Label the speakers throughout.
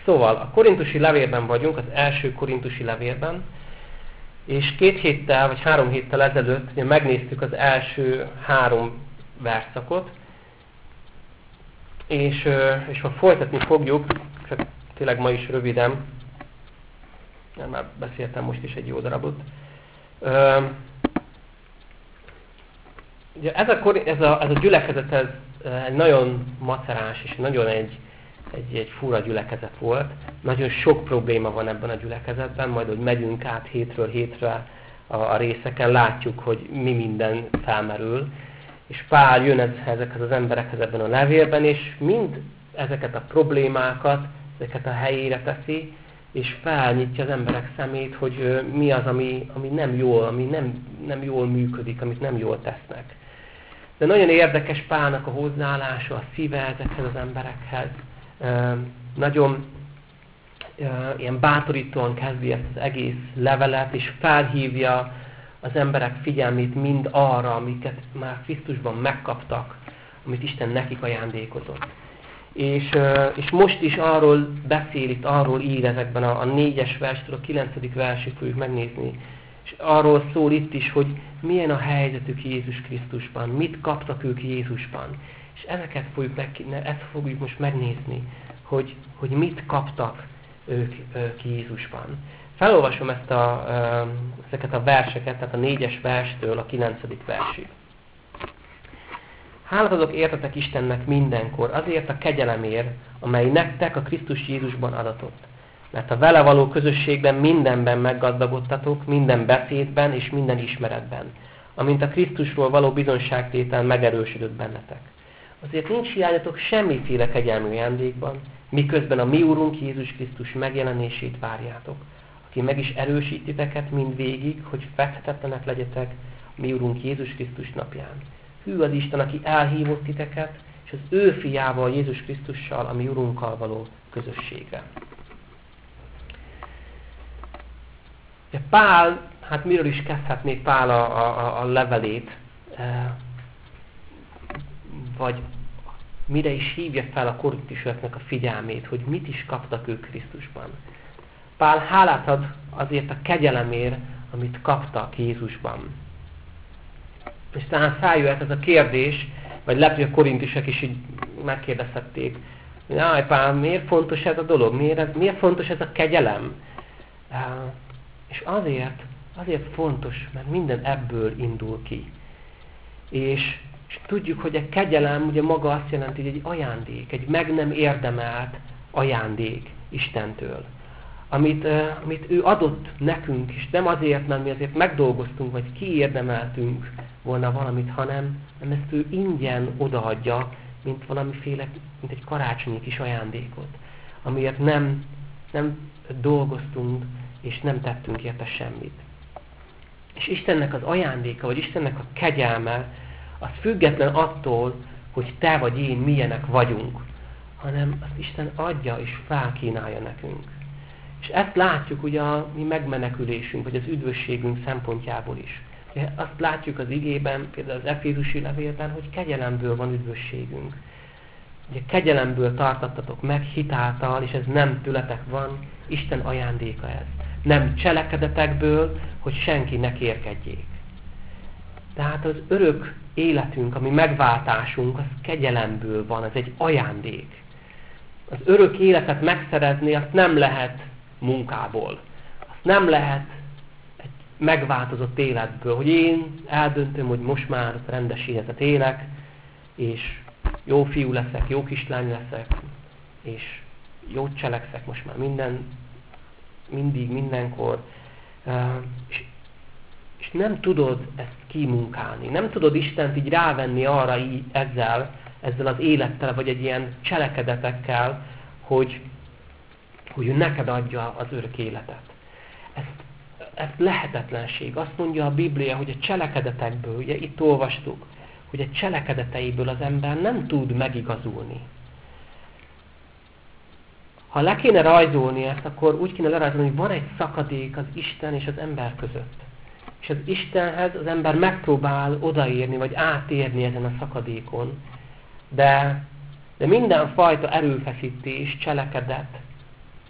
Speaker 1: Szóval a korintusi levélben vagyunk, az első korintusi levélben, és 2 héttel vagy 3 héttel ezelőtt ugye megnéztük az első 3 verszakot, és ma folytatni fogjuk, csak tényleg ma is röviden, már beszéltem most is egy jó darabot. Ugye ez a gyülekezet ez egy nagyon macerás és nagyon egy fura gyülekezet volt. Nagyon sok probléma van ebben a gyülekezetben, majd hogy megyünk át hétről hétre a részeken, látjuk, hogy mi minden felmerül. És Pál jön ezekhez az emberekhez ebben a levélben, és mind ezeket a problémákat, ezeket a helyére teszi, és felnyitja az emberek szemét, hogy mi az, ami nem jól, ami nem jól működik, amit nem jól tesznek. De nagyon érdekes Pálnak a hozzáállása, a szíve ezekhez az emberekhez. Nagyon ilyen bátorítóan kezdi ezt az egész levelet, és felhívja az emberek figyelmét mind arra, amiket már Krisztusban megkaptak, amit Isten nekik ajándékozott. És most is arról beszél, itt arról ír ezekben a 4-es verstől a 9. versig fogjuk megnézni. És arról szól itt is, hogy milyen a helyzetük Jézus Krisztusban, mit kaptak ők Jézusban. És ezt fogjuk most megnézni, hogy mit kaptak ők Jézusban. Felolvasom ezeket a verseket, tehát a 4-es verstől a 9. versig. Hálát adok értetek Istennek mindenkor, azért a kegyelemért, amely nektek a Krisztus Jézusban adatott. Mert a vele való közösségben mindenben meggazdagodtatok, minden beszédben és minden ismeretben, amint a Krisztusról való bizonyságtétel megerősödött bennetek. Azért nincs hiányatok semmiféle kegyelmű ajándékban, miközben a mi Úrunk Jézus Krisztus megjelenését várjátok, aki meg is erősít titeket mindvégig, hogy fethetetlenek legyetek a mi Úrunk Jézus Krisztus napján. Hű az Isten, aki elhívott titeket, és az ő fiával, Jézus Krisztussal, a mi Urunkkal való közösségre. Pál, hát miről is kezdhetnék Pál a levelét, vagy mire is hívja fel a korintusiaknak a figyelmét, hogy mit is kaptak ők Krisztusban. Pál hálát ad azért a kegyelemért, amit kaptak Jézusban. És talán feljöhet ez a kérdés, vagy lehet, hogy a korintusiak is így megkérdezhették, hogy Pál, miért fontos ez a dolog? Miért fontos ez a kegyelem? És azért fontos, mert minden ebből indul ki. És tudjuk, hogy a kegyelem ugye maga azt jelenti, hogy egy ajándék, egy meg nem érdemelt ajándék Istentől. Amit ő adott nekünk, és nem azért, mert mi azért megdolgoztunk, vagy kiérdemeltünk volna valamit, hanem ezt ő ingyen odaadja, mint valamiféle, mint egy karácsonyi kis ajándékot, amiért nem dolgoztunk, és nem tettünk érte semmit. És Istennek az ajándéka, vagy Istennek a kegyelme, az független attól, hogy te vagy én milyenek vagyunk, hanem azt Isten adja és felkínálja nekünk. És ezt látjuk ugye a mi megmenekülésünk, vagy az üdvösségünk szempontjából is. Azt látjuk az igében, például az Efézusi levélben, hogy kegyelemből van üdvösségünk. Ugye kegyelemből tartattatok meg hitáltal, és ez nem tőletek van, Isten ajándéka ez. Nem cselekedetekből, hogy senki ne kérkedjék. Tehát az örök életünk, ami megváltásunk, az kegyelemből van, ez egy ajándék. Az örök életet megszerezni, azt nem lehet munkából. Azt nem lehet egy megváltozott életből, hogy én eldöntöm, hogy most már rendes életet élek, és jó fiú leszek, jó kislány leszek, és jót cselekszek most már mindig, mindenkor. És nem tudod ezt kimunkálni. Nem tudod Istent így rávenni arra ezzel az élettel, vagy egy ilyen cselekedetekkel, hogy ő neked adja az örök életet. Ez lehetetlenség. Azt mondja a Biblia, hogy a cselekedetekből, ugye itt olvastuk, hogy a cselekedeteiből az ember nem tud megigazulni. Ha le kéne rajzolni ezt, akkor úgy kéne lerajzolni, hogy van egy szakadék az Isten és az ember között. És az Istenhez az ember megpróbál odaérni, vagy átérni ezen a szakadékon. De mindenfajta erőfeszítés, cselekedet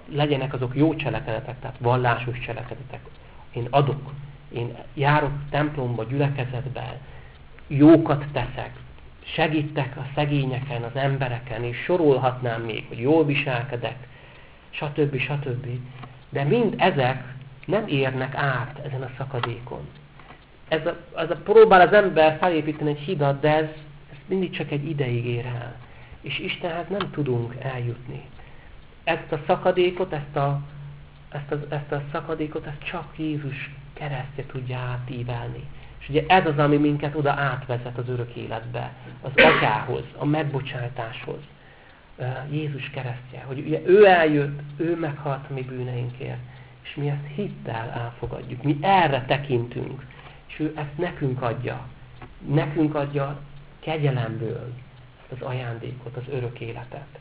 Speaker 1: legyenek azok jó cselekedetek, tehát vallásos cselekedetek. Én adok, én járok templomba, gyülekezetbe, jókat teszek, segítek a szegényeken, az embereken, és sorolhatnám még, hogy jól viselkedek, stb. Stb. De mind ezek nem érnek át ezen a szakadékon. Ez a próbál az ember felépíteni egy hidat, de ez mindig csak egy ideig ér el. És Istenhez nem tudunk eljutni. Ezt a szakadékot, ezt a szakadékot, ezt csak Jézus keresztje tudja átívelni. És ugye ez az, ami minket oda átvezet az örök életbe, az Atyához, a megbocsátáshoz. Jézus keresztje, hogy ugye ő eljött, ő meghalt a mi bűneinkért, és mi ezt hittel elfogadjuk. Mi erre tekintünk, és ő ezt nekünk adja kegyelemből ezt az ajándékot, az örök életet.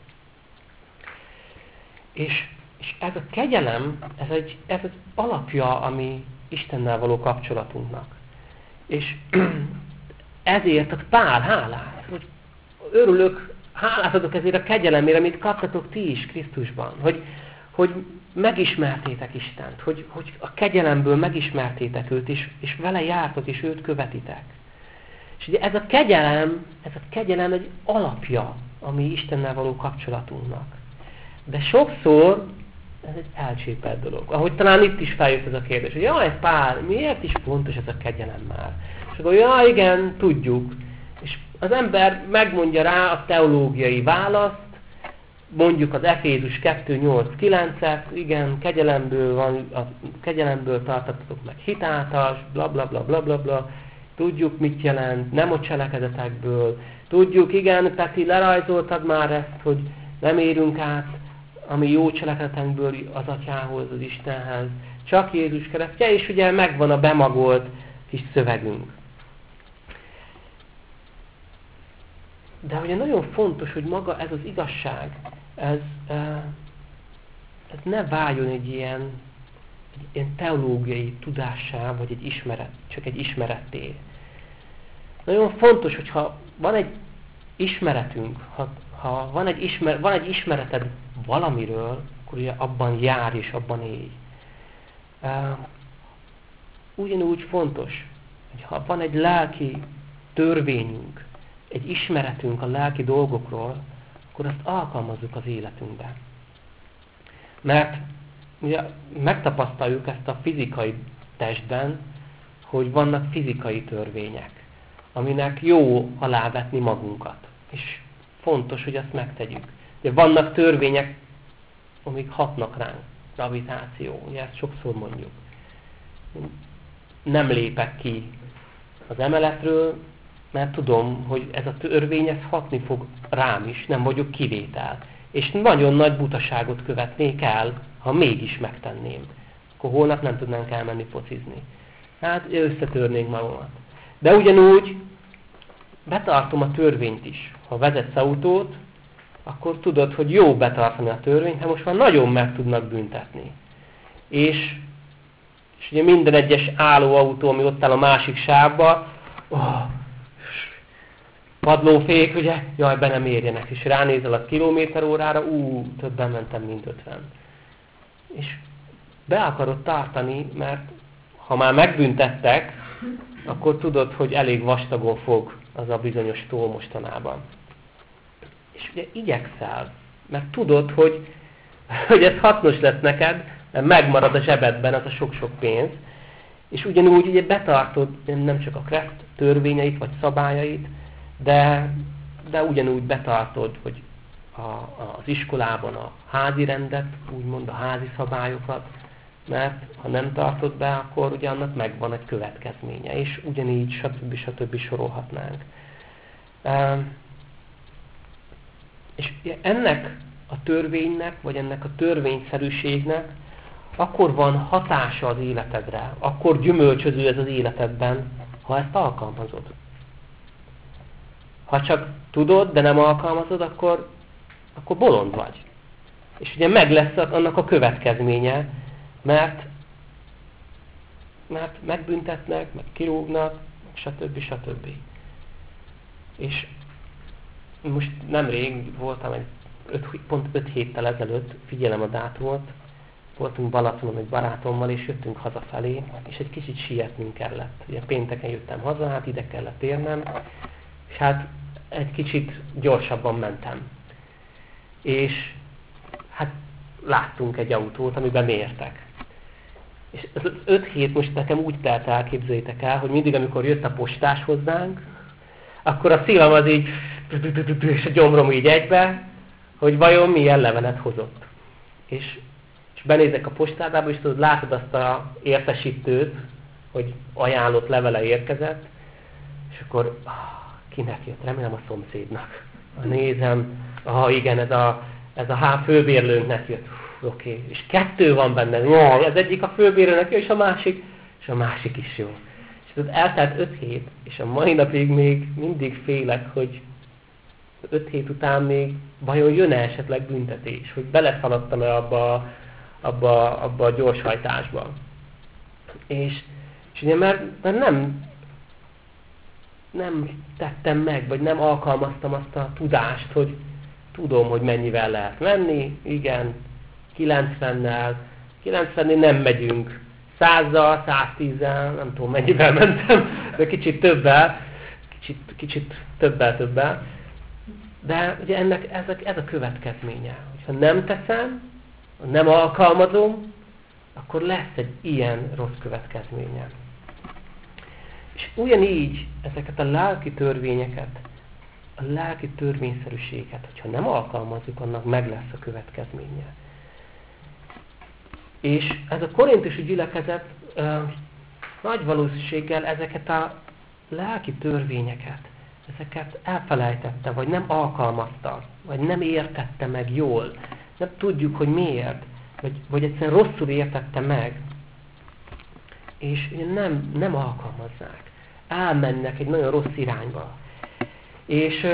Speaker 1: És ez a kegyelem, ez az alapja a mi Istennel való kapcsolatunknak. És ezért ad Pál hálát, hogy örülök, hálát adok ezért a kegyelemért, amit kaptatok ti is Krisztusban. Hogy megismertétek Istent, hogy a kegyelemből megismertétek őt, és vele jártok, és őt követitek. És ugye ez a kegyelem egy alapja a mi Istennel való kapcsolatunknak. De sokszor ez egy elcsépelt dolog. Ahogy talán itt is feljött ez a kérdés, hogy jaj, Pál, miért is fontos ez a kegyelem már? És akkor, ja, igen, tudjuk. És az ember megmondja rá a teológiai választ, mondjuk az Efézus 2:8-9-et, igen, kegyelemből tartottatok meg hitáltal, bla bla bla bla bla bla, tudjuk mit jelent, nem a cselekedetekből, tudjuk, igen, Peti, lerajzoltad már ezt, hogy nem érünk át a mi jó cselekedetünkből az Atyához, az Istenhez, csak Jézus keresztje, és ugye megvan a bemagolt kis szövegünk. De ugye nagyon fontos, hogy maga ez az igazság, ez ne váljon egy ilyen teológiai tudássá, vagy csak egy ismeretté. Nagyon fontos, hogyha van egy ismeretünk, ha van egy ismereted valamiről, akkor ugye abban jár és abban élj. Ugyanúgy fontos, hogy ha van egy lelki törvényünk, egy ismeretünk a lelki dolgokról, akkor azt alkalmazzuk az életünkben. Mert ugye megtapasztaljuk ezt a fizikai testben, hogy vannak fizikai törvények, aminek jó alávetni magunkat. És fontos, hogy azt megtegyük. Ugye vannak törvények, amik hatnak ránk. Gravitáció, ugye ezt sokszor mondjuk. Nem lépek ki az emeletről, mert tudom, hogy ez a törvény ez hatni fog rám is, nem vagyok kivétel. És nagyon nagy butaságot követnék el, ha mégis megtenném. Akkor holnap nem tudnánk elmenni focizni. Hát összetörnénk magunkat. De ugyanúgy betartom a törvényt is. Ha vezetsz autót, akkor tudod, hogy jó betartani a törvényt, hát most már nagyon meg tudnak büntetni. És ugye minden egyes állóautó, ami ott áll a másik sávba, padlófék, ugye, jaj, be nem érjenek, és ránézel a kilométerórára, többen mentem, mint 50. És be akarod tartani, mert ha már megbüntettek, akkor tudod, hogy elég vastagon fog az a bizonyos tó mostanában. És ugye igyekszel, mert tudod, hogy ez hasznos lesz neked, mert megmarad a zsebedben az a sok-sok pénz, és ugyanúgy ugye betartod nem csak a kereszt törvényeit vagy szabályait, de ugyanúgy betartod, hogy az iskolában a házi rendet, úgymond a házi szabályokat, mert ha nem tartod be, akkor ugye annak megvan egy következménye, és ugyanígy stb. Sorolhatnánk. És ennek a törvénynek, vagy ennek a törvényszerűségnek akkor van hatása az életedre, akkor gyümölcsöző ez az életedben, ha ezt alkalmazod. Ha csak tudod, de nem alkalmazod, akkor bolond vagy. És ugye meg lesz annak a következménye, mert megbüntetnek, meg kirúgnak, stb. És most nemrég voltam egy pont 5 héttel ezelőtt, figyelem a dátumot, voltunk Balatonon egy barátommal, és jöttünk hazafelé, és egy kicsit sietnünk kellett. Ugye pénteken jöttem haza, hát ide kellett érnem, és hát egy kicsit gyorsabban mentem. És hát láttunk egy autót, amiben mértek. És az 5 hét most nekem úgy telt el, képzeljétek el, hogy mindig, amikor jött a postás hozzánk, akkor a szívem az így, és a gyomrom így egybe, hogy vajon milyen levelet hozott. És benézek a postádába, és tudod, látod azt az értesítőt, hogy ajánlott levele érkezett, és akkor kinek jött? Remélem a szomszédnak. Nézem, igen, ez a főbérlőnknek jött. Oké. És 2 van benne. Jaj, az egyik a főbérlőnek jön, és a másik is jó. És tudod, eltelt 5 hét, és a mai napig még mindig félek, hogy 5 hét után még vajon jön-e esetleg büntetés, hogy beleszaladtam-e abba a gyorshajtásba. És ugye mert nem tettem meg, vagy nem alkalmaztam azt a tudást, hogy tudom, hogy mennyivel lehet menni, igen, 90-nel nem megyünk, 100-zal, 110-zel, nem tudom mennyivel mentem, de kicsit többel. De ugye ennek ez a következménye. Ha nem teszem, ha nem alkalmazom, akkor lesz egy ilyen rossz következménye. És ugyanígy ezeket a lelki törvényeket, a lelki törvényszerűséget, hogyha nem alkalmazzuk, annak meg lesz a következménye. És ez a korintusi gyülekezet nagy valószínűséggel ezeket a lelki törvényeket, ezeket elfelejtette, vagy nem alkalmazta, vagy nem értette meg jól. Nem tudjuk, hogy miért, vagy egyszerűen rosszul értette meg. És nem alkalmazzák. Elmennek egy nagyon rossz irányba. És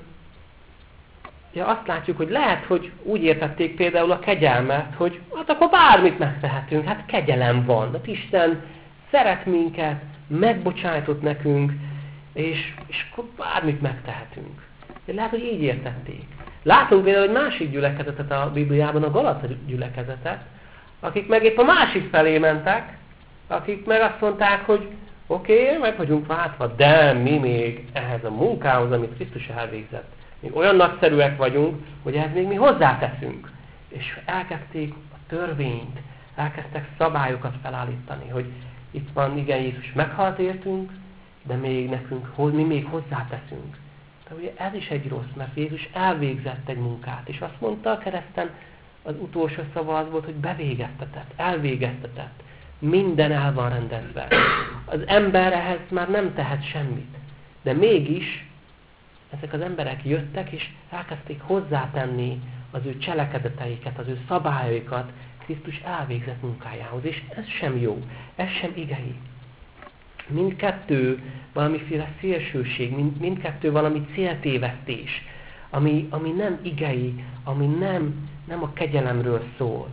Speaker 1: azt látjuk, hogy lehet, hogy úgy értették például a kegyelmet, hogy hát akkor bármit megtehetünk, hát kegyelem van. Hát Isten szeret minket, megbocsájtott nekünk, és akkor bármit megtehetünk. De lehet, hogy így értették. Látunk például egy másik gyülekezetet a Bibliában, a Galata gyülekezetet, akik meg épp a másik felé mentek, akik meg azt mondták, hogy oké, meg vagyunk váltva, de mi még ehhez a munkához, amit Krisztus elvégzett, még olyan nagyszerűek vagyunk, hogy ehhez még mi hozzáteszünk. És elkezdték a törvényt, elkezdtek szabályokat felállítani, hogy itt van, igen, Jézus meghalt értünk, de még nekünk, mi még hozzáteszünk. De ugye ez is egy rossz, mert Jézus elvégzett egy munkát, és azt mondta a kereszten, az utolsó szava az volt, hogy bevégeztetett, elvégeztetett. Minden el van rendezve. Az ember ehhez már nem tehet semmit. De mégis ezek az emberek jöttek, és elkezdték hozzátenni az ő cselekedeteiket, az ő szabályaikat Krisztus elvégzett munkájához. És ez sem jó, ez sem igei. Mindkettő valamiféle szélsőség, mindkettő valami céltévesztés, ami nem igei, ami nem a kegyelemről szól.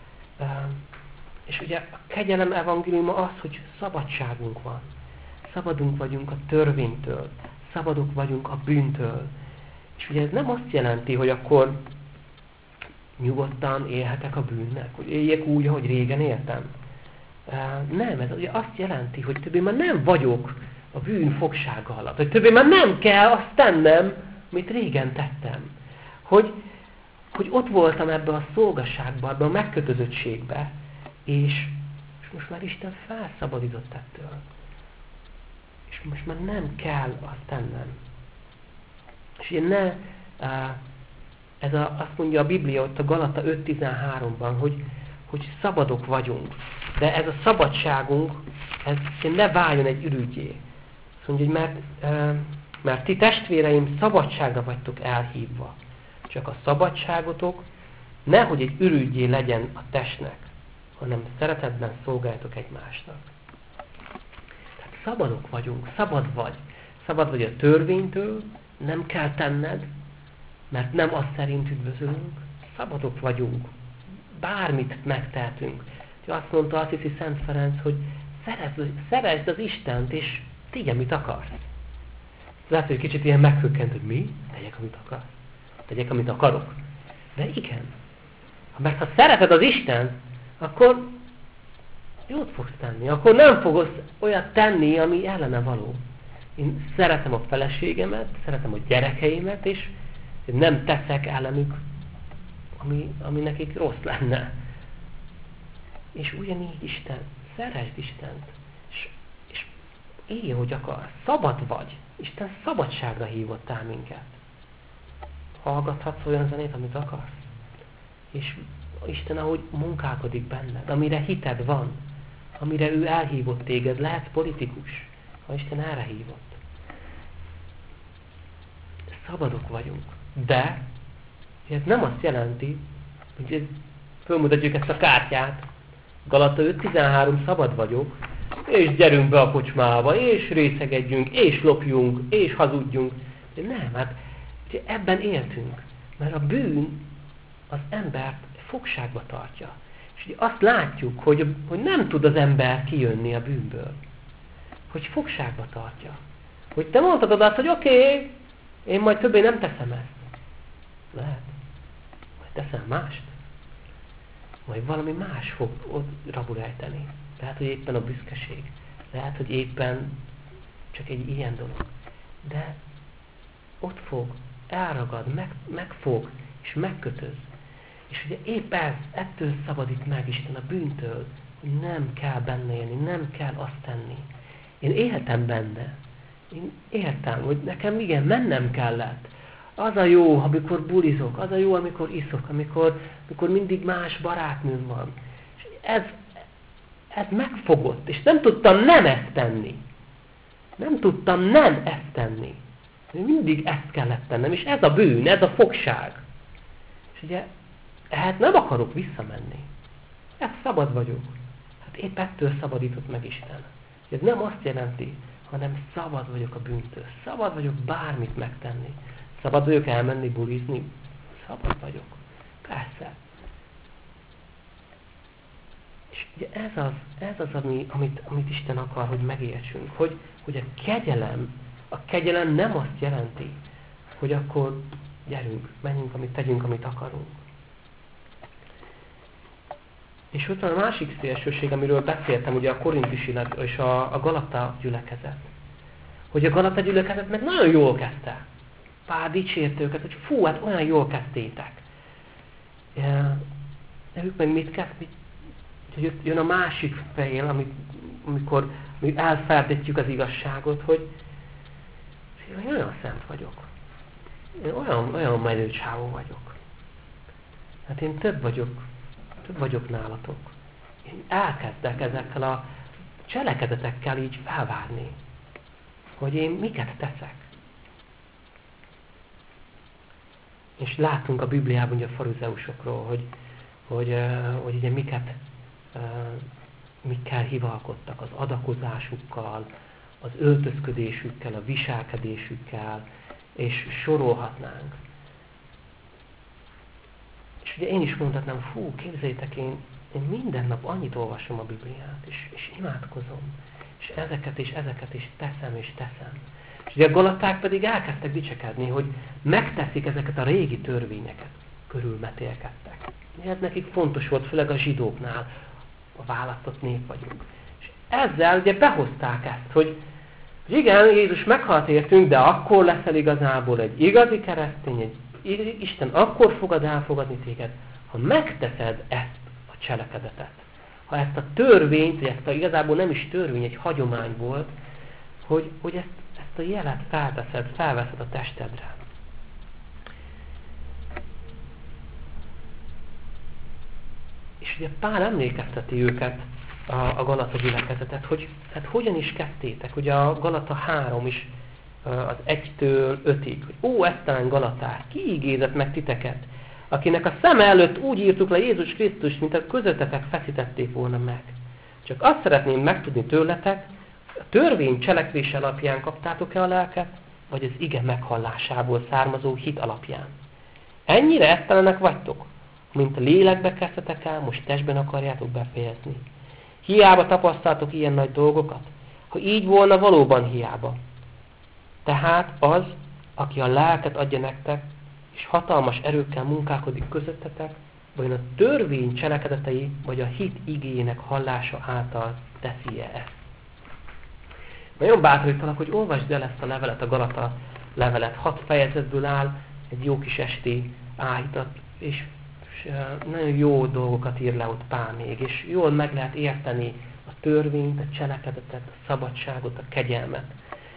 Speaker 1: És ugye a kegyelem evangéliuma az, hogy szabadságunk van. Szabadunk vagyunk a törvénytől, szabadok vagyunk a bűntől. És ugye ez nem azt jelenti, hogy akkor nyugodtan élhetek a bűnnek, hogy éljek úgy, ahogy régen éltem. Nem, ez ugye azt jelenti, hogy többé már nem vagyok a bűn fogsága alatt, hogy többé már nem kell azt tennem, amit régen tettem. Hogy ott voltam ebben a szolgasságban, ebben a megkötözöttségben, és most már Isten felszabadított ettől. És most már nem kell azt tennem. És ugye azt mondja a Biblia ott a Galata 5.13-ban, hogy szabadok vagyunk. De ez a szabadságunk, ez ne váljon egy ürügyé. Azt mondja, hogy mert ti testvéreim szabadságra vagytok elhívva. Csak a szabadságotok nehogy egy ürügyé legyen a testnek, hanem szeretetben szolgáljatok egymásnak. Tehát szabadok vagyunk, szabad vagy. Szabad vagy a törvénytől, nem kell tenned, mert nem azt szerint üdvözölünk. Szabadok vagyunk, bármit megtehetünk. Azt mondta, azt hiszi Szent Ferenc, hogy szeresd az Istent, és tegye, mit akarsz. Lehet, hogy kicsit ilyen meghökkent, hogy mi? Tegyek, amit akarsz. Tegyek, amit akarok. De igen. Mert ha szereted az Istent, akkor jót fogsz tenni. Akkor nem fogsz olyat tenni, ami ellene való. Én szeretem a feleségemet, szeretem a gyerekeimet, és nem teszek ellenük, ami nekik rossz lenne. És ugyanígy Isten, szeresd Istent, és élj, hogy akarsz. Szabad vagy. Isten szabadságra hívottál minket. Hallgathatsz olyan zenét, amit akarsz. És Isten, ahogy munkálkodik benned, amire hited van, amire ő elhívott téged, lehetsz politikus, ha Isten erre hívott. Szabadok vagyunk. De ez nem azt jelenti, hogy fölmutatjuk ezt a kártyát, Galata 5.13, szabad vagyok, és gyerünk be a kocsmába, és részegedjünk, és lopjunk, és hazudjunk. De nem, hát ebben éltünk. Mert a bűn az embert fogságba tartja. És ugye azt látjuk, hogy nem tud az ember kijönni a bűnből. Hogy fogságba tartja. Hogy te mondhatod azt, hogy oké, én majd többé nem teszem ezt. Lehet. Majd teszel mást. Majd valami más fog ott rabul ejteni. Lehet, hogy éppen a büszkeség. Lehet, hogy éppen csak egy ilyen dolog. De ott fog, elragad, megfog, és megkötöz. És ugye épp ettől szabadít meg Isten a bűntől, hogy nem kell benne élni, nem kell azt tenni. Én éltem benne. Én értem, hogy nekem igen, mennem kellett. Az a jó, amikor bulizok, az a jó, amikor iszok, amikor mindig más barátnőm van. És ez megfogott, és nem tudtam nem ezt tenni. Nem tudtam nem ezt tenni. Mindig ezt kellett tennem, és ez a bűn, ez a fogság. És ugye, hát nem akarok visszamenni. Ez szabad vagyok. Hát épp ettől szabadított meg Isten. Ez nem azt jelenti, hanem szabad vagyok a bűntől. Szabad vagyok bármit megtenni. Szabad vagyok elmenni, bulizni? Szabad vagyok. Persze. És ugye ez az amit Isten akar, hogy megértsünk. Hogy a kegyelem nem azt jelenti, hogy akkor gyerünk, menjünk, tegyünk, amit akarunk. És ott van a másik szélsőség, amiről beszéltem, ugye a korintusi és a Galata gyülekezet. Hogy a Galata gyülekezet meg nagyon jól kezdte. Pál dicsérte őket, hogy fú, hát olyan jól kezdtétek. De ők meg mit kezd? Hogy jön a másik fél, amikor elferdítjük az igazságot, hogy én olyan szent vagyok. Én olyan menőcsávó vagyok. Hát én több vagyok nálatok. Én elkezdek ezekkel a cselekedetekkel így felvárni, hogy én miket teszek. És látunk a Bibliában ugye a farizeusokról, hogy ugye mikkel hivalkodtak, az adakozásukkal, az öltözködésükkel, a viselkedésükkel, és sorolhatnánk. És ugye én is mondhatnám, fú, képzeljétek, én minden nap annyit olvasom a Bibliát, és imádkozom, és ezeket is teszem. És ugye a galaták pedig elkezdtek dicsekedni, hogy megteszik ezeket a régi törvényeket, körülmetélkedtek. Ez nekik fontos volt, főleg a zsidóknál, a választott nép vagyunk. És ezzel ugye behozták ezt, hogy igen, Jézus meghalt értünk, de akkor leszel igazából egy igazi keresztény, Isten akkor fogad elfogadni téged, ha megteszed ezt a cselekedetet. Ha ezt a törvényt, vagy ezt igazából nem is törvény, egy hagyomány volt, hogy ezt a jelet felveszed a testedre. És ugye Pál emlékezteti őket, a Galata gyülekezetet, hogy hát hogyan is kezdtétek. Ugye a Galata 3 is az 1-től 5-ig, hogy esztelen Galaták, ki ígézett meg titeket, akinek a szeme előtt úgy írtuk le Jézus Krisztus, mint a közöttetek feszítették volna meg. Csak azt szeretném megtudni tőletek, a törvény cselekvése alapján kaptátok-e a lelket, vagy az ige meghallásából származó hit alapján. Ennyire esztelenek vagytok, mint a lélekbe kezdtetek el, most testben akarjátok befejezni. Hiába tapasztaltok ilyen nagy dolgokat? Ha így volna, valóban hiába. Tehát az, aki a lelket adja nektek, és és hatalmas erőkkel munkálkodik közöttetek, vagy a törvény cselekedetei, vagy a hit igéjének hallása által teszi-e ezt. Nagyon bátorítalak, hogy olvasd el ezt a levelet, a Galata levelet. 6 fejezetből áll, egy jó kis esti áhítat, és nagyon jó dolgokat ír le ott Pál még, és jól meg lehet érteni a törvényt, a cselekedetet, a szabadságot, a kegyelmet.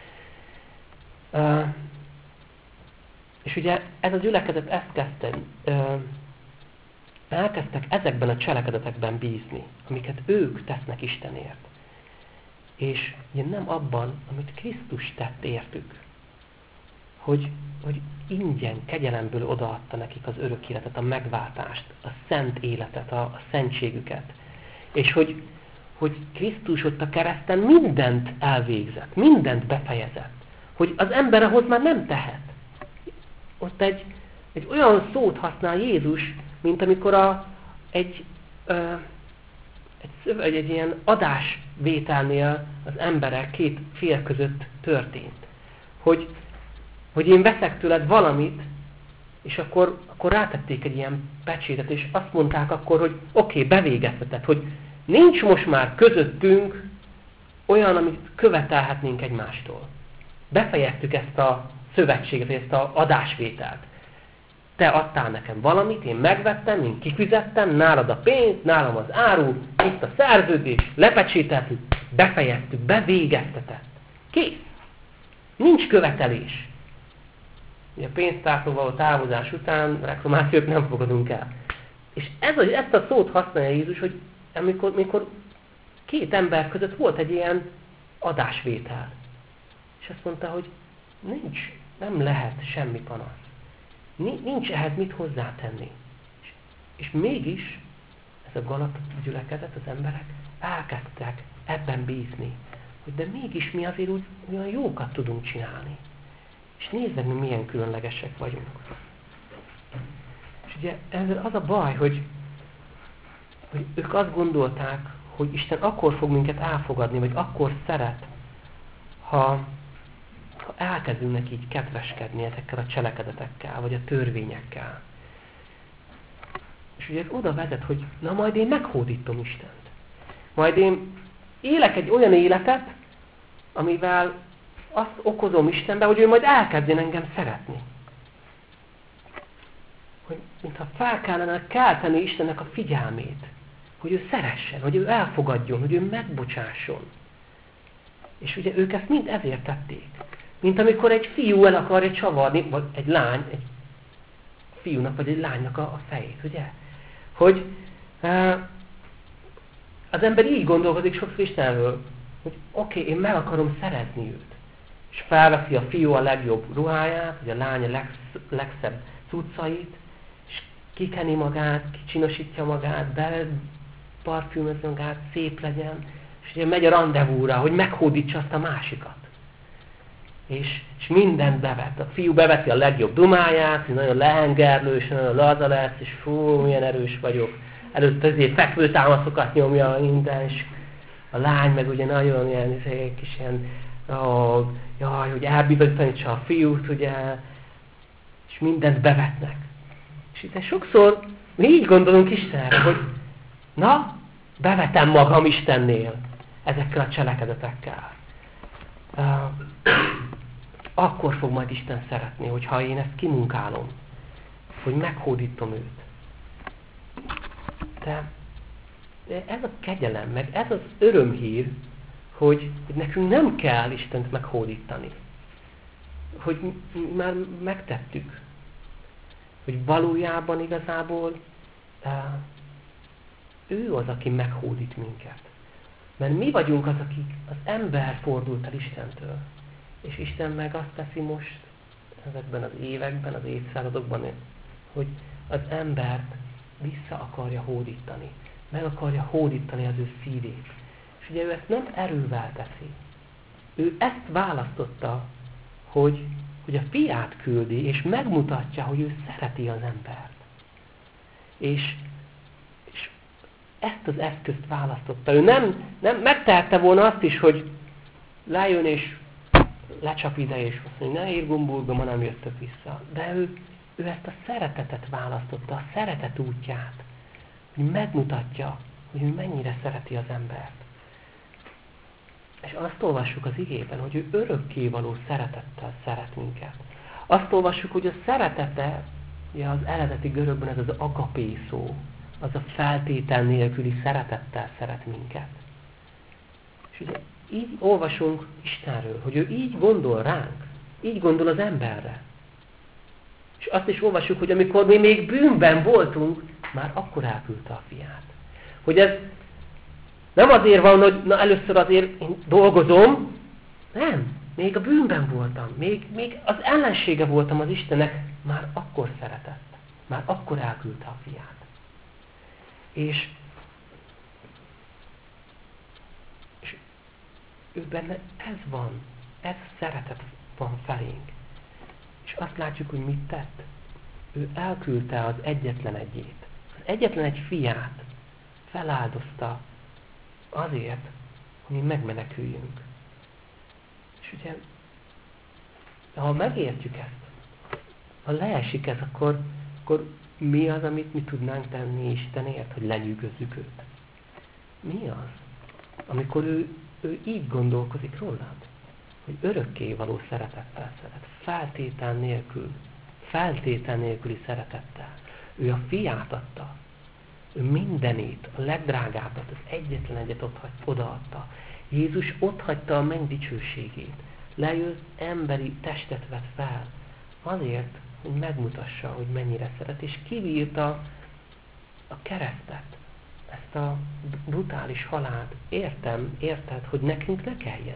Speaker 1: És ugye ez a gyülekezet ezt kezdte, elkezdtek ezekben a cselekedetekben bízni, amiket ők tesznek Istenért. És ugye nem abban, amit Krisztus tett értük, hogy ingyen, kegyelemből odaadta nekik az örök életet, a megváltást, a szent életet, a szentségüket. És hogy Krisztus ott a kereszten mindent elvégzett, mindent befejezett. Hogy az ember ahhoz már nem tehet. Ott egy olyan szót használ Jézus, mint amikor egy ilyen adásvételnél az emberek két fél között történt. Hogy én veszek tőled valamit, és akkor rátették egy ilyen pecsétet, és azt mondták akkor, hogy oké, bevégeztetett, hogy nincs most már közöttünk olyan, amit követelhetnénk egymástól. Befejeztük ezt a szövetséget, ezt az adásvételt. Te adtál nekem valamit, én megvettem, én kifizettem, nálad a pénz, nálam az áru, itt a szerződés, lepecsételtük, befejeztük, bevégeztetett. Kész. Nincs követelés. Ugye a pénztártól való távozás után reklamációt nem fogadunk el. És ezt a szót használja Jézus, hogy amikor két ember között volt egy ilyen adásvétel. És azt mondta, hogy nem lehet semmi panasz. Nincs ehhez mit hozzátenni. És mégis ez a Galata gyülekezet, az emberek elkezdtek ebben bízni, hogy de mégis mi azért úgy olyan jókat tudunk csinálni. És nézd meg, mi milyen különlegesek vagyunk. És ugye ezzel az a baj, hogy ők azt gondolták, hogy Isten akkor fog minket elfogadni, vagy akkor szeret, ha elkezdünk neki így kedveskedni ezekkel a cselekedetekkel, vagy a törvényekkel. És ugye ez oda vezet, hogy na majd én meghódítom Istent. Majd én élek egy olyan életet, amivel azt okozom Istenbe, hogy ő majd elkezdjen engem szeretni. Hogy mintha fel kellene kelteni Istennek a figyelmét, hogy ő szeressen, hogy ő elfogadjon, hogy ő megbocsásson. És ugye ők ezt mind ezért tették. Mint amikor egy fiú el akarja csavarni, vagy egy lány, egy fiúnak vagy egy lánynak a fejét, ugye? Hogy az ember így gondolkodik sokszor Istenről, hogy oké, én meg akarom szeretni őt. És felveszi a fiú a legjobb ruháját, vagy a lány a legszebb cuccait, és kikeni magát, kicsinosítja magát, beparfümöz magát, szép legyen, és ugye megy a randevúra, hogy meghódítsa azt a másikat. És mindent bevet. A fiú beveszi a legjobb dumáját, hogy nagyon lehengerlős, nagyon laza lesz, és fú, milyen erős vagyok. Előtt azért fekvőtámaszokat nyomja minden, és a lány meg ugye nagyon ilyen kis ilyen, jaj, hogy elbizonyítsa a fiút, ugye, és mindent bevetnek. És itt sokszor mi így gondolunk Istenre, hogy na, bevetem magam Istennél ezekkel a cselekedetekkel. Akkor fog majd Isten szeretni, hogyha én ezt kimunkálom, hogy meghódítom őt. De ez a kegyelem, meg ez az örömhír, hogy nekünk nem kell Istent meghódítani. Hogy már megtettük. Hogy valójában igazából ő az, aki meghódít minket. Mert mi vagyunk az, akik az ember fordult el Istentől. És Isten meg azt teszi most, ezekben az években, az évszázadokban, hogy az embert vissza akarja hódítani. Meg akarja hódítani az ő szívét. És ugye ő ezt nem erővel teszi. Ő ezt választotta, hogy a fiát küldi, és megmutatja, hogy ő szereti az embert. És ezt az eszközt választotta. Ő nem megtehette volna azt is, hogy lejön és lecsap ide, és azt mondja, ne Irgumburga, ma nem jöttök vissza. De ő ő ezt a szeretetet választotta, a szeretet útját, hogy megmutatja, hogy ő mennyire szereti az embert. És azt olvassuk az igében, hogy ő örökkévaló szeretettel szeret minket. Azt olvassuk, hogy a szeretete, ugye az eredeti görögben ez az agapé szó, az a feltétel nélküli szeretettel szeret minket. És ugye így olvasunk Istenről, hogy ő így gondol ránk, így gondol az emberre. És azt is olvassuk, hogy amikor mi még bűnben voltunk, már akkor elküldte a fiát. Hogy ez nem azért van, hogy na először azért én dolgozom, nem. Még a bűnben voltam, még az ellensége voltam az Istennek, már akkor szeretett. Már akkor elküldte a fiát. És ő benne ez van, ez szeretet van felénk. És azt látjuk, hogy mit tett. Ő elküldte az egyetlen egyét. Az egyetlen egy fiát feláldozta azért, hogy mi megmeneküljünk. És ugye, ha megértjük ezt, ha leesik ez, akkor mi az, amit mi tudnánk tenni Istenért, hogy lenyűgözzük őt? Mi az? Amikor ő így gondolkozik rólad, hogy örökkévaló szeretettel szeret, feltétel nélküli szeretettel. Ő a fiát adta, ő mindenét, a legdrágábbat, az egyetlen egyet odaadta. Jézus otthagyta a menny dicsőségét, lejött, emberi testet vett fel, azért, hogy megmutassa, hogy mennyire szeret, és kibírta a keresztet, ezt a brutális halált. Érted, hogy nekünk ne kelljen.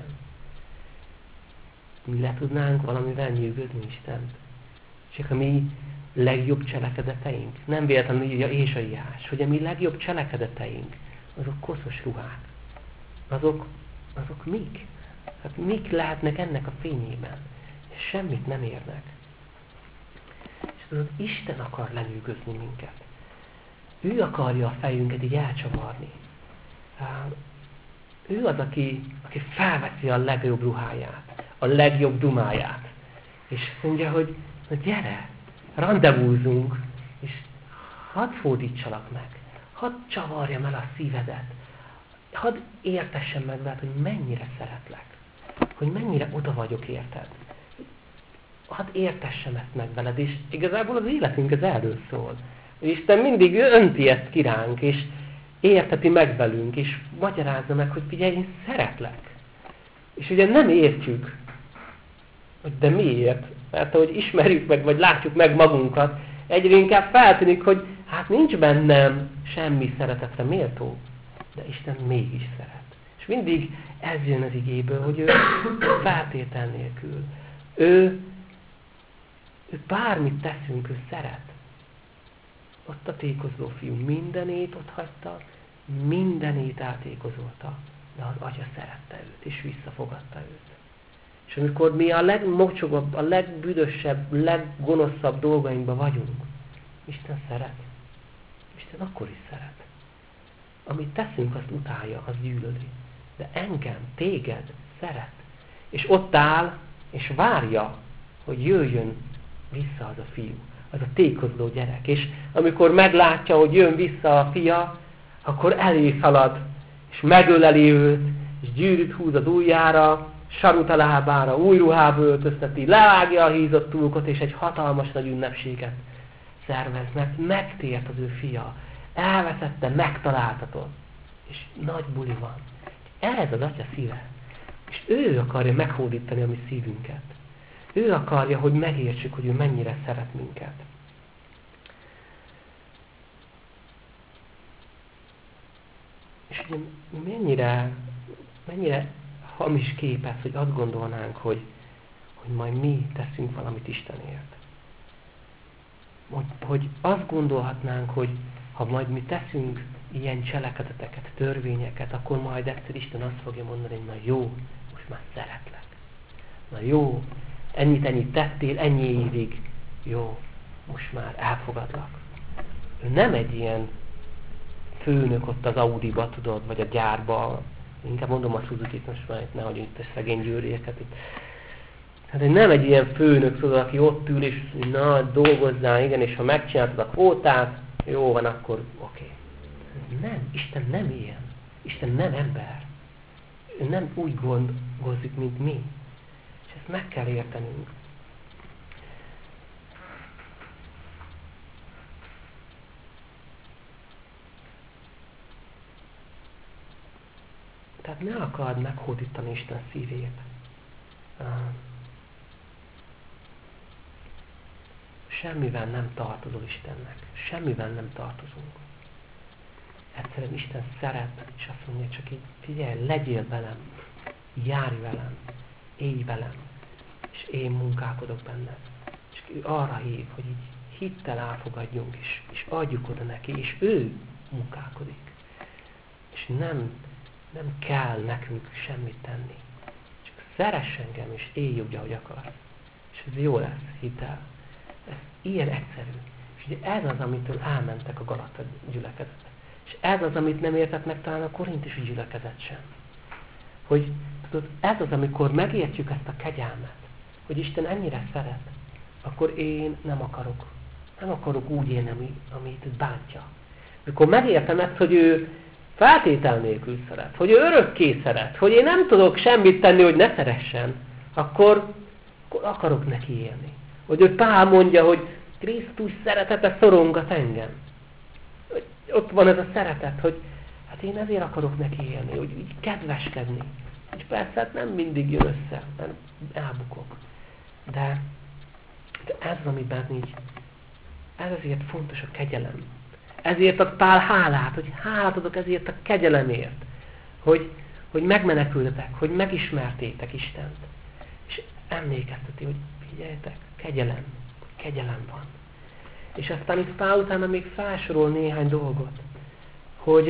Speaker 1: Mi le tudnánk valamivel nyűgözni Istent. És a mi legjobb cselekedeteink, nem véletlenül írja Ézsaiás, hogy a mi legjobb cselekedeteink, azok koszos ruhák. Azok mik? Hát mik lehetnek ennek a fényében? És semmit nem érnek. És tudod, Isten akar lenyűgözni minket. Ő akarja a fejünket így elcsavarni. Ő az, aki felveszi a legjobb ruháját, a legjobb dumáját. És mondja, hogy gyere, randevúzunk, és hadd fordítsalak meg, hadd csavarjam el a szívedet, hadd értessem meg veled, hogy mennyire szeretlek, hogy mennyire oda vagyok érted. Hadd értessem ezt meg veled, és igazából az életünk ez erről szól. Isten mindig önti ezt ki ránk, és érteti meg velünk, és magyarázza meg, hogy figyelj, én szeretlek. És ugye nem értjük, hogy de miért? Mert ahogy ismerjük meg, vagy látjuk meg magunkat, egyre inkább feltűnik, hogy hát nincs bennem semmi szeretetre méltó, de Isten mégis szeret. És mindig ez jön az igéből, hogy ő feltétel nélkül. Ő bármit teszünk, ő szeret. Ott a tékozló fiú mindenét ott hagyta, mindenét átékozolta, de az Atya szerette őt, és visszafogadta őt. És amikor mi a legmocsogabb, a legbüdösebb, leggonoszabb dolgainkban vagyunk, Isten szeret. Isten akkor is szeret. Amit teszünk, azt utálja, azt gyűlöli. De engem, téged szeret. És ott áll, és várja, hogy jöjjön vissza az a fiú, az a tékozló gyerek. És amikor meglátja, hogy jön vissza a fia, akkor elé szalad, és megöleli őt, és gyűrűt húz az ujjára, sarut a lábára, új ruhába öltözteti, levágja a hízott túlkot, és egy hatalmas nagy ünnepséget szerveznek. Megtért az ő fia, elveszette, megtaláltatott, és nagy buli van. Ez az Atya szíve. És ő akarja meghódítani a mi szívünket. Ő akarja, hogy megértsük, hogy ő mennyire szeret minket. És ugye mennyire hamis kép ez, hogy azt gondolnánk, hogy majd mi teszünk valamit Istenért. Hogy azt gondolhatnánk, hogy ha majd mi teszünk ilyen cselekedeteket, törvényeket, akkor majd egyszer Isten azt fogja mondani, hogy na jó, most már szeretlek. Na jó, ennyit tettél, ennyi évig, jó, most már elfogadlak. Ő nem egy ilyen főnök ott az Audiba, tudod, vagy a gyárba, inkább mondom a Suzuki-t most már, nehogy itt a szegény győrieket itt Hát nem egy ilyen főnök, tudod, aki ott ül, és na, dolgozzál, igen, és ha megcsináltad a kvótát, jó van, akkor oké. Nem, Isten nem ilyen. Isten nem ember. Ő nem úgy gondolkozik, mint mi. És ezt meg kell értenünk. Tehát ne akard meghódítani Isten szívét. Semmivel nem tartozol Istennek. Semmivel nem tartozunk. Egyszerűen Isten szeret, és azt mondja, csak így figyelj, legyél velem, járj velem, élj velem, és én munkálkodok benned. És ő arra hív, hogy így hittel elfogadjunk, és adjuk oda neki, és ő munkálkodik. És nem kell nekünk semmit tenni. Csak szeress engem, és élj úgy, ahogy akarsz. És ez jó lesz, hidd el. Ez ilyen egyszerű. És ugye ez az, amitől elmentek a Galata gyülekezet. És ez az, amit nem értett meg talán a korintusi gyülekezet sem. Hogy tudod, ez az, amikor megértjük ezt a kegyelmet, hogy Isten ennyire szeret, akkor én nem akarok úgy élni, amit bántja. Amikor megértem ezt, hogy ő feltétel nélkül szeret, hogy ő örökké szeret, hogy én nem tudok semmit tenni, hogy ne szeressen, akkor akarok neki élni. Hogy ő Pál mondja, hogy Krisztus szeretete szorongat engem. Ott van ez a szeretet, hogy hát én ezért akarok neki élni, hogy így kedveskedni. És persze hát nem mindig jön össze, mert elbukok. De ez az, amiben így, ez azért fontos a kegyelem. Ezért ad Pál hálát, hogy hálát adok ezért a kegyelemért. Hogy megmenekültetek, hogy megismertétek Istent. És emlékezteti, hogy figyeljetek, kegyelem van. És aztán itt Pál utána még felsorol néhány dolgot, hogy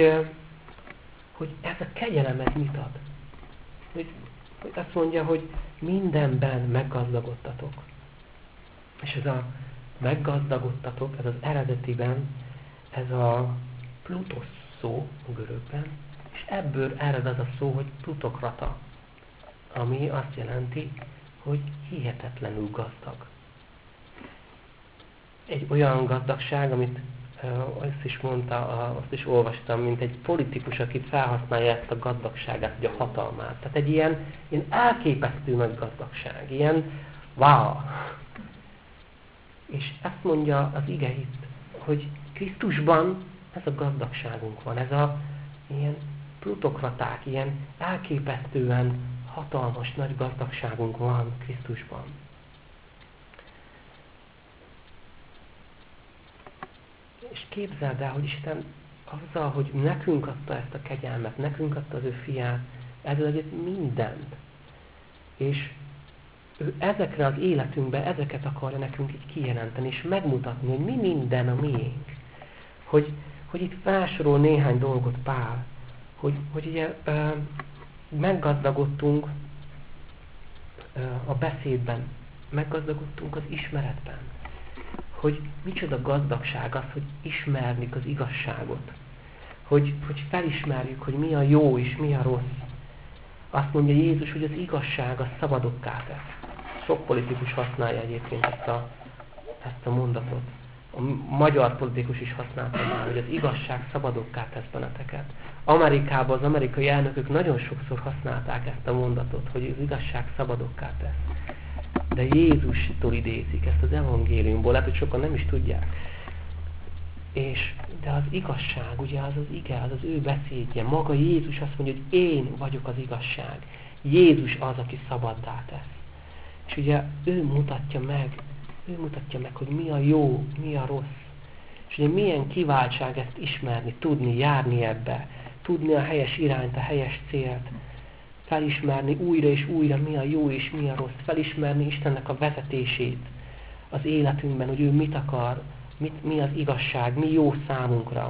Speaker 1: ez a kegyelem ez mit ad. Hogy azt mondja, hogy mindenben meggazdagodtatok. És ez a meggazdagodtatok, ez az eredetiben, ez a plutosz szó a görögben, és ebből ered az a szó, hogy plutokrata, ami azt jelenti, hogy hihetetlenül gazdag. Egy olyan gazdagság, amit azt is mondta, azt is olvastam, mint egy politikus, aki felhasználja ezt a gazdagságát, vagy a hatalmát. Tehát egy ilyen elképesztő nagy gazdagság, ilyen wow! És ezt mondja az ige itt, hogy Krisztusban ez a gazdagságunk van, ez a ilyen plutokraták, ilyen elképesztően hatalmas nagy gazdagságunk van Krisztusban. És képzeld el, hogy Isten azzal, hogy nekünk adta ezt a kegyelmet, nekünk adta az ő fiát, ezzel azért mindent. És ő ezekre az életünkbe, ezeket akarja nekünk így kijelenteni, és megmutatni, hogy mi minden a miénk. Hogy itt felsorol néhány dolgot Pál, hogy ugye meggazdagodtunk a beszédben, meggazdagodtunk az ismeretben. Hogy micsoda gazdagság az, hogy ismerni az igazságot. Hogy felismerjük, hogy mi a jó és mi a rossz. Azt mondja Jézus, hogy az igazság az szabadokká tesz. Sok politikus használja egyébként ezt a mondatot. A magyar politikus is használta már, hogy az igazság szabadokká tesz benneteket. Amerikában az amerikai elnökök nagyon sokszor használták ezt a mondatot, hogy az igazság szabadokká tesz. De Jézustól idézik ezt az evangéliumból, lehet, hogy sokan nem is tudják. De az igazság, ugye az ige, az ő beszédje. Maga Jézus azt mondja, hogy én vagyok az igazság. Jézus az, aki szabaddá tesz. És ugye ő mutatja meg, hogy mi a jó, mi a rossz. És ugye milyen kiváltság ezt ismerni, tudni, járni ebbe, tudni a helyes irányt, a helyes célt, felismerni újra és újra, mi a jó és mi a rossz, felismerni Istennek a vezetését az életünkben, hogy ő mit akar, mi az igazság, mi jó számunkra.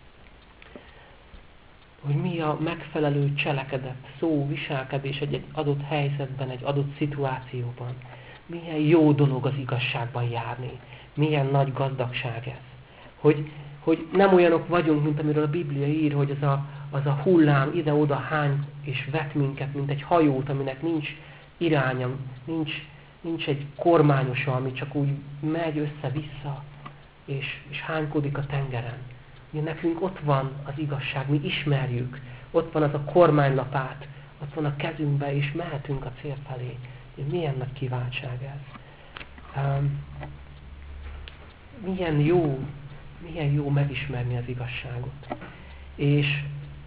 Speaker 1: Hogy mi a megfelelő cselekedet, szó, viselkedés egy adott helyzetben, egy adott szituációban. Milyen jó dolog az igazságban járni. Milyen nagy gazdagság ez. Hogy nem olyanok vagyunk, mint amiről a Biblia ír, hogy az a hullám ide-oda hány és vet minket, mint egy hajót, aminek nincs iránya, nincs egy kormányosa, ami csak úgy megy össze-vissza, és hánykódik a tengeren. Ugye nekünk ott van az igazság, mi ismerjük, ott van az a kormánylapát, ott van a kezünkben, és mehetünk a cél felé. Milyen nagy kiváltság ez. Milyen jó megismerni az igazságot. És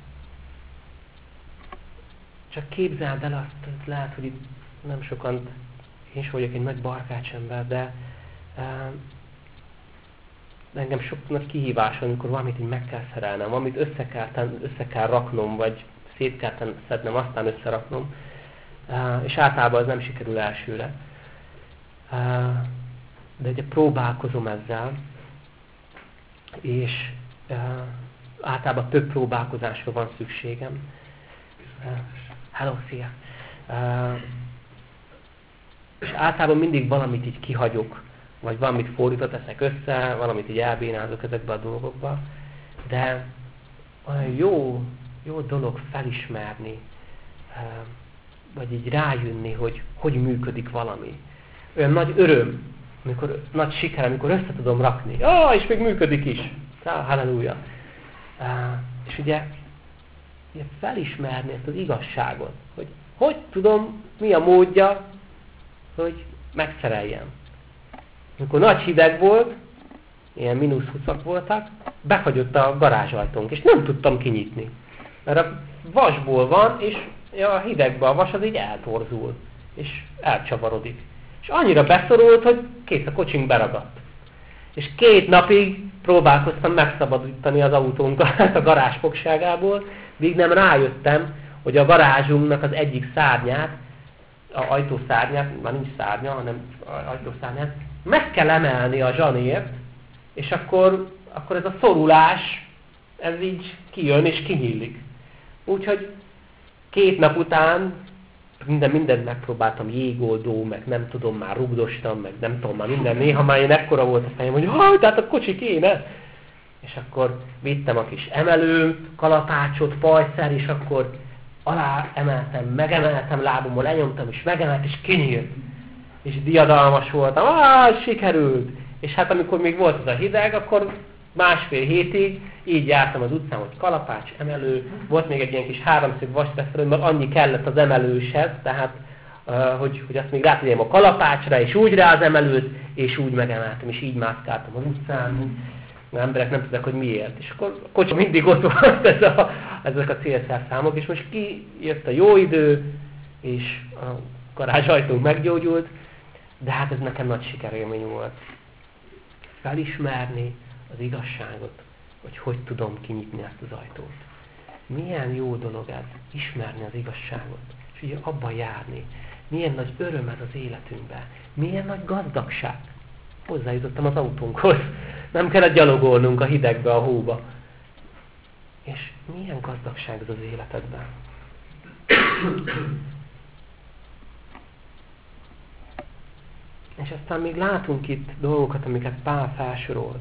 Speaker 1: csak képzeld el azt, lehet, hogy itt nem sokan, én is vagyok egy nagy barkácsember, de engem sok nagy kihívás, amikor valamit így meg kell szerelnem, valamit össze kell raknom, vagy szét kell szednem, aztán összeraknom, és általában ez nem sikerül elsőre. De ugye próbálkozom ezzel, és általában több próbálkozásra van szükségem. Hello, szia! És általában mindig valamit így kihagyok, vagy valamit fordítva teszek össze, valamit így elbénázok ezekbe a dolgokba. De olyan jó dolog felismerni, vagy így rájönni, hogy működik valami. Olyan nagy öröm, nagy siker, amikor össze tudom rakni. És még működik is. Halleluja! És ugye felismerni ezt az igazságot, hogy tudom, mi a módja, hogy megszereljem. Amikor nagy hideg volt, ilyen -20 voltak, befagyott a garázsajtónk, és nem tudtam kinyitni. Mert a vasból van, és a hidegben a vas az így eltorzul, és elcsavarodik. És annyira beszorult, hogy kész, a kocsink beragadt. És 2 napig próbálkoztam megszabadítani az autónkat a garázs fogságából, míg nem rájöttem, hogy a garázsunknak az egyik szárnyát, a ajtószárnyát, már nincs szárnya, hanem ajtószárnyát, meg kell emelni a zsanért, és akkor ez a szorulás, ez így kijön és kinyílik. Úgyhogy 2 nap után mindent megpróbáltam, jégoldó, meg nem tudom, már rugdostam, meg nem tudom, már minden. Néha már én ekkora volt a fejem, hogy tehát a kocsi kéne. És akkor vittem a kis emelőt, kalapácsot, pajszer, és akkor alá emeltem, megemeltem lábommal, lenyomtam, és megemelt, és kinyílt. És diadalmas voltam, sikerült! És hát amikor még volt az a hideg, akkor 1,5 hétig így jártam az utcán, hogy kalapács, emelő, volt még egy ilyen kis 3-szög vastetszerű, mert annyi kellett az emelőshez, tehát hogy azt még rátegyem a kalapácsra, és úgy rá az emelőt, és úgy megemeltem, és így mászkáltam az utcán. Az emberek nem tudták, hogy miért. És akkor a kocsi mindig ott volt ezek a célszerszámok, és most kijött a jó idő, és a garázsajtónk meggyógyult, de hát ez nekem nagy sikerélmény volt. Felismerni az igazságot, hogy tudom kinyitni ezt az ajtót. Milyen jó dolog ez, ismerni az igazságot, és ugye abban járni. Milyen nagy öröm ez az életünkben. Milyen nagy gazdagság. Hozzájutottam az autónkhoz. Nem kellett gyalogolnunk a hidegbe, a hóba. És milyen gazdagság ez az életedben. És aztán még látunk itt dolgokat, amiket Pál felsorol.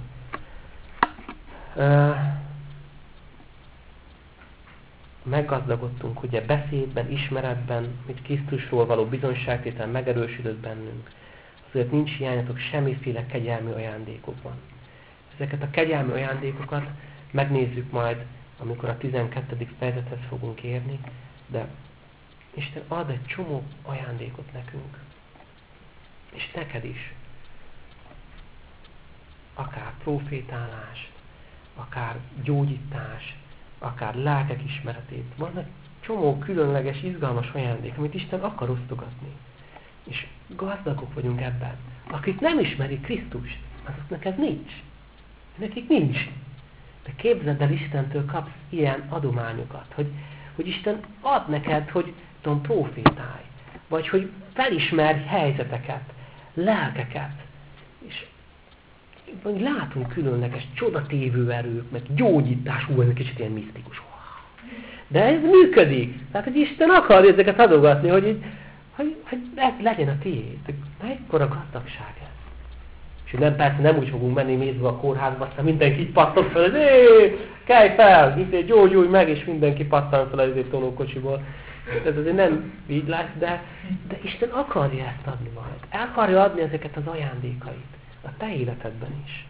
Speaker 1: Meggazdagodtunk, ugye beszédben, ismeretben, mint Krisztusról való bizonyságtétel megerősödött bennünk. Azért nincs hiányatok semmiféle kegyelmi ajándékokban. Ezeket a kegyelmi ajándékokat megnézzük majd, amikor a 12. fejezethez fogunk érni, de Isten ad egy csomó ajándékot nekünk. És neked is. Akár profétálást, akár gyógyítást, akár lelkek ismeretét. Van egy csomó különleges, izgalmas ajándék, amit Isten akar osztogatni. És gazdagok vagyunk ebben. Akik nem ismerik Krisztust, azoknak ez nincs. Nekik nincs. De képzeld el, Istentől kapsz ilyen adományokat, hogy Isten ad neked, hogy tudom, profétálj, vagy hogy felismerj helyzeteket, lelkeket. És látunk különleges, csodatévő erők, meg gyógyítás, ez egy kicsit ilyen misztikus. De ez működik. Tehát, hogy Isten akar ezeket adogatni, hogy ez legyen a tiéd. Ekkora gazdagság ez. És persze nem úgy fogunk menni mézve a kórházba, aztán mindenki pattan fel, kelj fel, gyógyulj meg, és mindenki pattan fel az tonókocsiból. Ez azért nem így lesz, de Isten akarja ezt adni majd. El akarja adni ezeket az ajándékait. A te életedben is.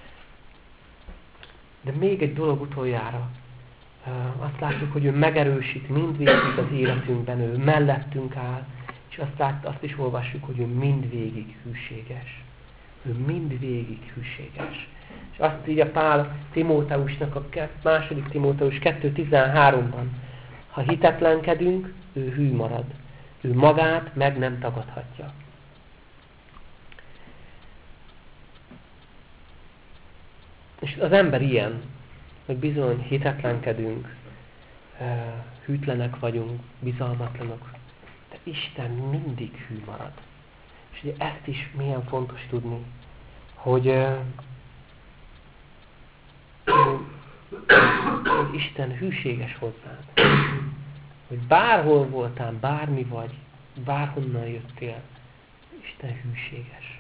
Speaker 1: De még egy dolog utoljára. Azt látjuk, hogy ő megerősít mindvégig az életünkben, ő mellettünk áll, és azt is olvassuk, hogy ő mindvégig hűséges. Ő mindvégig hűséges. És azt írja Pál Timóteusnak a 2. Timóteus 2.13-ban. Ha hitetlenkedünk, ő hű marad. Ő magát meg nem tagadhatja. És az ember ilyen, hogy bizony hitetlenkedünk, hűtlenek vagyunk, bizalmatlanok, de Isten mindig hű marad. És ugye ezt is milyen fontos tudni, hogy Isten hűséges hozzád. Hogy bárhol voltál, bármi vagy, bárhonnan jöttél, Isten hűséges.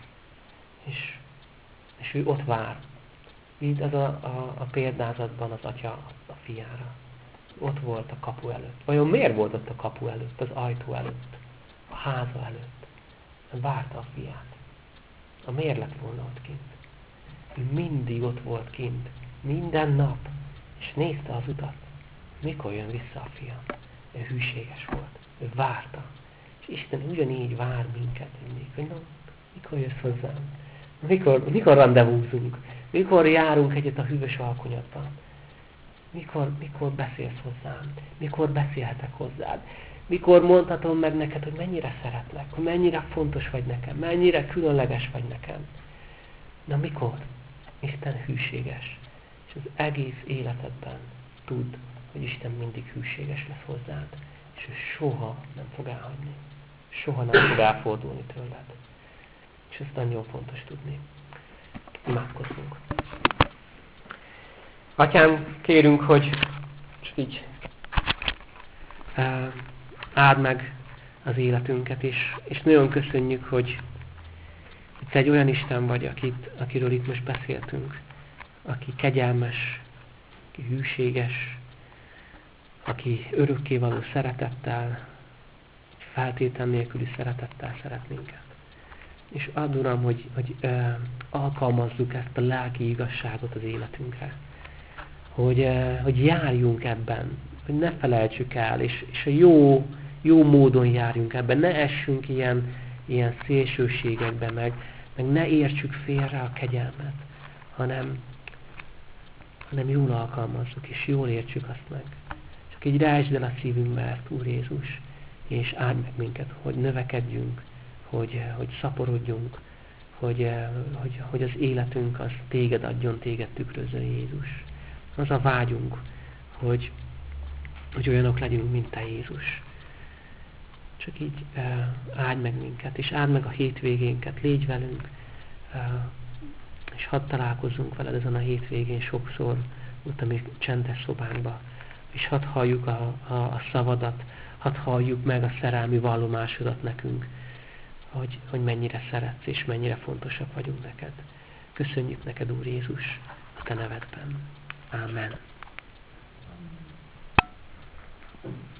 Speaker 1: És ő ott vár. Mint az a példázatban az atya a fiára. Ott volt a kapu előtt. Vajon miért volt ott a kapu előtt, az ajtó előtt, a háza előtt? Várta a fiát. Miért lett volna ott kint? Ő mindig ott volt kint. Minden nap. És nézte az utat. Mikor jön vissza a fiam? Ő hűséges volt. Ő várta. És Isten ugyanígy vár minket mindig. Hogy na, mikor jössz hozzám? Mikor rendezvúzunk? Mikor járunk egyet a hűvös alkonyatban? Mikor beszélsz hozzám? Mikor beszélhetek hozzád? Mikor mondhatom meg neked, hogy mennyire szeretlek? Hogy mennyire fontos vagy nekem? Mennyire különleges vagy nekem? Na mikor? Isten hűséges. És az egész életedben tudd, hogy Isten mindig hűséges lesz hozzád. És ő soha nem fog elhagyni. Soha nem fog elfordulni tőled. És ezt nagyon fontos tudni. Imádkozzunk. Atyám, kérünk, hogy csak így áld meg az életünket, és nagyon köszönjük, hogy te egy olyan Isten vagy, akiről itt most beszéltünk, aki kegyelmes, aki hűséges, aki örökkévaló szeretettel, feltétel nélküli szeretettel szeret minket. És add, Uram, hogy alkalmazzuk ezt a lelki igazságot az életünkre. Hogy járjunk ebben, hogy ne felejtsük el, és a jó módon járjunk ebben. Ne essünk ilyen szélsőségekbe, meg ne értsük félre a kegyelmet, hanem jól alkalmazzuk, és jól értsük azt meg. Csak így rázsd el a szívünkbe, Úr Jézus, és áld meg minket, hogy növekedjünk, hogy szaporodjunk, hogy az életünk az téged adjon, téged tükrözön, Jézus. Az a vágyunk, hogy olyanok legyünk, mint te, Jézus. Csak így áld meg minket, és áld meg a hétvégénket, légy velünk, és hadd találkozzunk veled ezen a hétvégén sokszor, ott a mi csendes szobánkba, és hadd halljuk a szavadat, hadd halljuk meg a szerelmi vallomásodat nekünk, hogy mennyire szeretsz, és mennyire fontosak vagyunk neked. Köszönjük neked, Úr Jézus, a te nevedben. Amen.